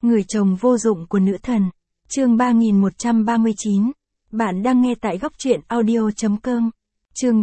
Người chồng vô dụng của nữ thần. Chương 3139. Bạn đang nghe tại góc truyện audio.com. Chương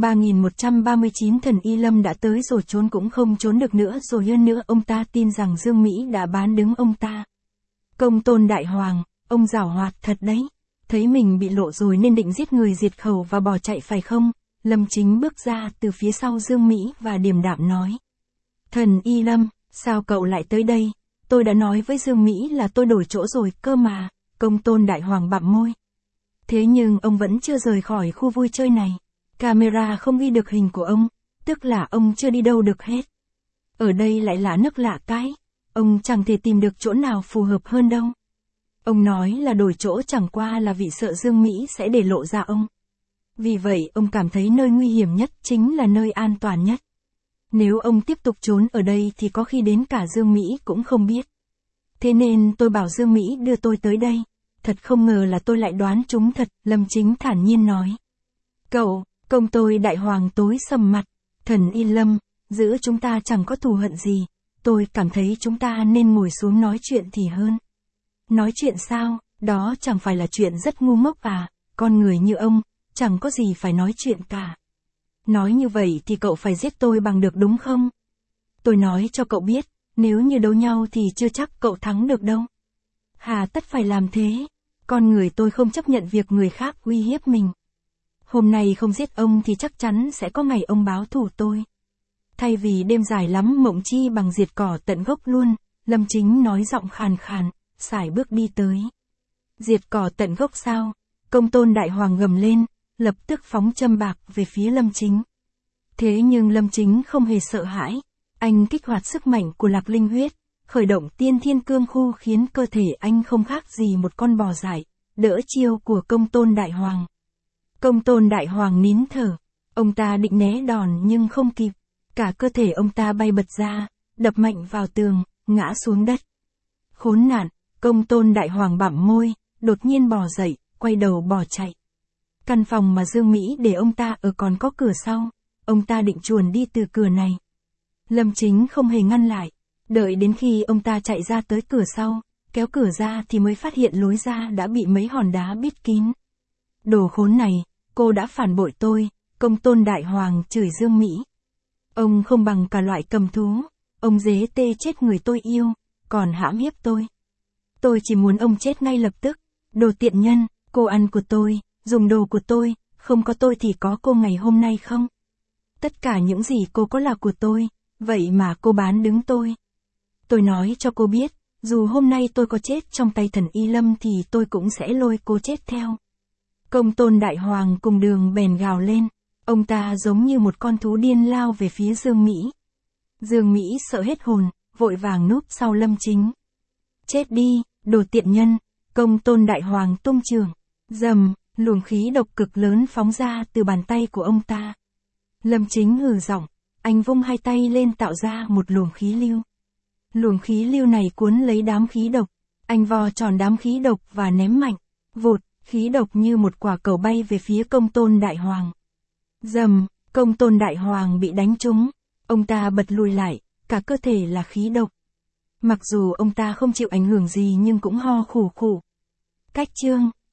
3139. Thần Y Lâm đã tới rồi, trốn cũng không trốn được nữa rồi. Hơn nữa ông ta tin rằng Dương Mỹ đã bán đứng ông ta. Công tôn đại hoàng, ông giảo hoạt thật đấy. Thấy mình bị lộ rồi nên định giết người diệt khẩu và bỏ chạy phải không? Lâm Chính bước ra từ phía sau Dương Mỹ và điềm đạm nói. Thần Y Lâm, sao cậu lại tới đây? Tôi đã nói với Dương Mỹ là tôi đổi chỗ rồi cơ mà. Công tôn đại hoàng bặm môi. Thế nhưng ông vẫn chưa rời khỏi khu vui chơi này. Camera không ghi được hình của ông, tức là ông chưa đi đâu được hết. Ở đây lại lạ nước lạ cái. Ông chẳng thể tìm được chỗ nào phù hợp hơn đâu. Ông nói là đổi chỗ chẳng qua là vì sợ Dương Mỹ sẽ để lộ ra ông. Vì vậy ông cảm thấy nơi nguy hiểm nhất chính là nơi an toàn nhất. Nếu ông tiếp tục trốn ở đây thì có khi đến cả Dương Mỹ cũng không biết. Thế nên tôi bảo Dương Mỹ đưa tôi tới đây. Thật không ngờ là tôi lại đoán trúng thật, Lâm Chính thản nhiên nói. Cậu, công tôi đại hoàng tối sầm mặt. Thần Y Lâm, giữa chúng ta chẳng có thù hận gì. Tôi cảm thấy chúng ta nên ngồi xuống nói chuyện thì hơn. Nói chuyện sao, đó chẳng phải là chuyện rất ngu ngốc à, con người như ông, chẳng có gì phải nói chuyện cả. Nói như vậy thì cậu phải giết tôi bằng được đúng không? Tôi nói cho cậu biết, nếu như đấu nhau thì chưa chắc cậu thắng được đâu. Hà tất phải làm thế, con người tôi không chấp nhận việc người khác uy hiếp mình. Hôm nay không giết ông thì chắc chắn sẽ có ngày ông báo thù tôi. Thay vì đêm dài lắm mộng chi bằng diệt cỏ tận gốc luôn, Lâm Chính nói giọng khàn khàn, sải bước đi tới. Diệt cỏ tận gốc sao? Công tôn đại hoàng gầm lên, lập tức phóng châm bạc về phía Lâm Chính. Thế nhưng Lâm Chính không hề sợ hãi, anh kích hoạt sức mạnh của Lạc Linh huyết, khởi động Tiên Thiên Cương Khu khiến cơ thể anh không khác gì một con bò dại, đỡ chiêu của công tôn đại hoàng. Công tôn đại hoàng nín thở, ông ta định né đòn nhưng không kịp, cả cơ thể ông ta bay bật ra, đập mạnh vào tường, ngã xuống đất. Khốn nạn, công tôn đại hoàng bặm môi, đột nhiên bò dậy, quay đầu bỏ chạy. Căn phòng mà Dương Mỹ để ông ta ở còn có cửa sau, ông ta định chuồn đi từ cửa này. Lâm Chính không hề ngăn lại, đợi đến khi ông ta chạy ra tới cửa sau, kéo cửa ra thì mới phát hiện lối ra đã bị mấy hòn đá bít kín. Đồ khốn này, cô đã phản bội tôi, công tôn đại hoàng chửi Dương Mỹ. Ông không bằng cả loại cầm thú, ông dế tê chết người tôi yêu, còn hãm hiếp tôi. Tôi chỉ muốn ông chết ngay lập tức, đồ tiện nhân, cô ăn của tôi, dùng đồ của tôi, không có tôi thì có cô ngày hôm nay không? Tất cả những gì cô có là của tôi, vậy mà cô bán đứng tôi. Tôi nói cho cô biết, dù hôm nay tôi có chết trong tay thần Y Lâm thì tôi cũng sẽ lôi cô chết theo. Công tôn đại hoàng cùng đường bèn gào lên, ông ta giống như một con thú điên lao về phía Dương Mỹ. Dương Mỹ sợ hết hồn, vội vàng núp sau Lâm Chính. Chết đi, đồ tiện nhân, công tôn đại hoàng tung trường, rầm, luồng khí độc cực lớn phóng ra từ bàn tay của ông ta. Lâm Chính hừ giọng, anh vung hai tay lên tạo ra một luồng khí lưu. Luồng khí lưu này cuốn lấy đám khí độc, anh vo tròn đám khí độc và ném mạnh, vụt, khí độc như một quả cầu bay về phía công tôn đại hoàng. Rầm, công tôn đại hoàng bị đánh trúng, ông ta bật lùi lại, cả cơ thể là khí độc. Mặc dù ông ta không chịu ảnh hưởng gì nhưng cũng ho khủ khủ. Cách chương